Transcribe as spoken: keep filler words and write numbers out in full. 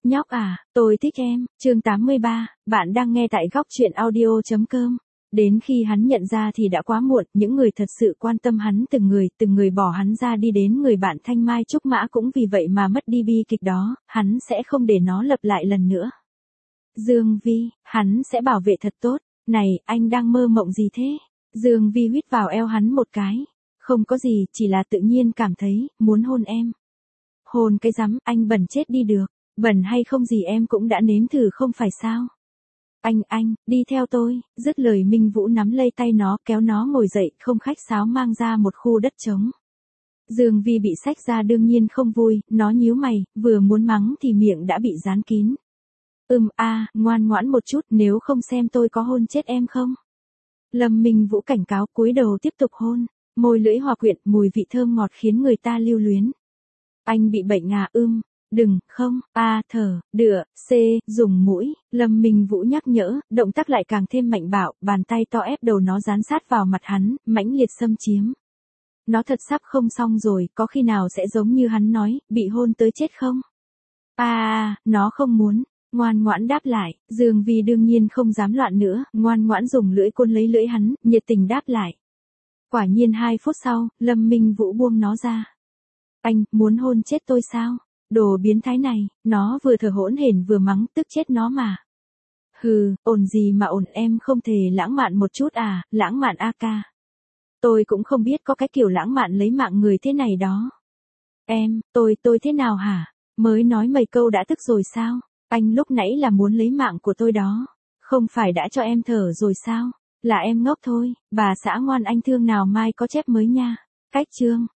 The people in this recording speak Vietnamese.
Nhóc à, tôi thích em, chương tám mươi ba, bạn đang nghe tại góc truyện audio.com. Đến khi hắn nhận ra thì đã quá muộn, những người thật sự quan tâm hắn từng người, từng người bỏ hắn ra đi đến người bạn Thanh Mai Trúc Mã cũng vì vậy mà mất đi bi kịch đó, hắn sẽ không để nó lặp lại lần nữa. Dương Vi, hắn sẽ bảo vệ thật tốt, này, anh đang mơ mộng gì thế? Dương Vi huýt vào eo hắn một cái, không có gì, chỉ là tự nhiên cảm thấy, muốn hôn em. Hôn cái rắm, anh bẩn chết đi được. Bẩn hay không gì em cũng đã nếm thử không phải sao? Anh, anh, đi theo tôi, dứt lời Minh Vũ nắm lấy tay nó kéo nó ngồi dậy không khách sáo mang ra một khu đất trống. Dương Vi bị xách ra đương nhiên không vui, nó nhíu mày, vừa muốn mắng thì miệng đã bị dán kín. Ừm a, à, ngoan ngoãn một chút nếu không xem tôi có hôn chết em không? Lâm Minh Vũ cảnh cáo cúi đầu tiếp tục hôn, môi lưỡi hòa quyện mùi vị thơm ngọt khiến người ta lưu luyến. Anh bị bệnh à ưm. Đừng, không, a, thở, đựa, c, dùng mũi, Lâm Minh Vũ nhắc nhở, động tác lại càng thêm mạnh bạo, bàn tay to ép đầu nó dán sát vào mặt hắn, mãnh liệt xâm chiếm. Nó thật sắp không xong rồi, có khi nào sẽ giống như hắn nói, bị hôn tới chết không? A, à, nó không muốn, ngoan ngoãn đáp lại, Dương Vi đương nhiên không dám loạn nữa, ngoan ngoãn dùng lưỡi côn lấy lưỡi hắn, nhiệt tình đáp lại. Quả nhiên hai phút sau, Lâm Minh Vũ buông nó ra. Anh, muốn hôn chết tôi sao? Đồ biến thái này, nó vừa thở hỗn hển vừa mắng tức chết nó mà. Hừ, ổn gì mà ổn em không thể lãng mạn một chút à, lãng mạn a ca. Tôi cũng không biết có cái kiểu lãng mạn lấy mạng người thế này đó. Em, tôi, tôi thế nào hả? Mới nói mấy câu đã tức rồi sao? Anh lúc nãy là muốn lấy mạng của tôi đó. Không phải đã cho em thở rồi sao? Là em ngốc thôi, bà xã ngoan anh thương nào mai có chép mới nha. Cách chương.